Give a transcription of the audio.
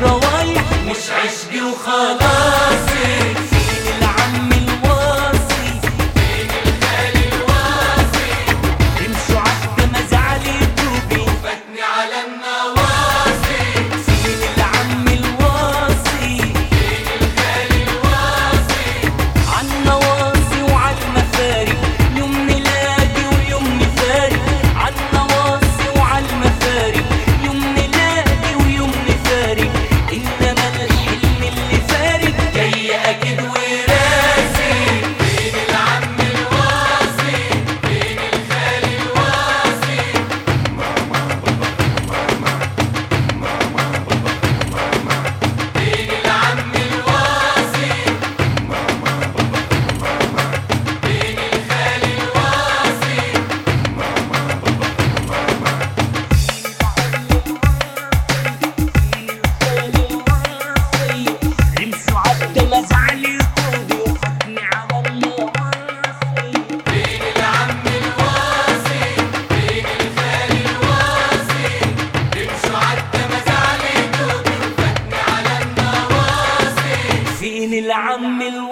وروايح مش عشقي وخلاص. فين العم الواصي؟ فين الخال الواصي؟ امشوا عدى مزعلي توبي وفاتني على النواصي. فين العم الواصي؟ فين الخال الواصي؟ عالنواصي وعالمفارق يوم نلاقي ويوم نفارق. عالنواصي وعالمفارق يوم نلاقي ويوم نفارق. إنما الحلم اللي فارق جاي أكيد وراسي. فين العم الواصي؟ فين الخال الواصي؟ فين العم الواصي؟ فين الخال الواصي؟ امشوا عدى مزعلي توبي وفاتني على النواصي. فين العم الواصي؟ فين الخال الواصي؟ امشوا عدى مزعلي توبي وفاتني على النواصي. فين العم الواصي؟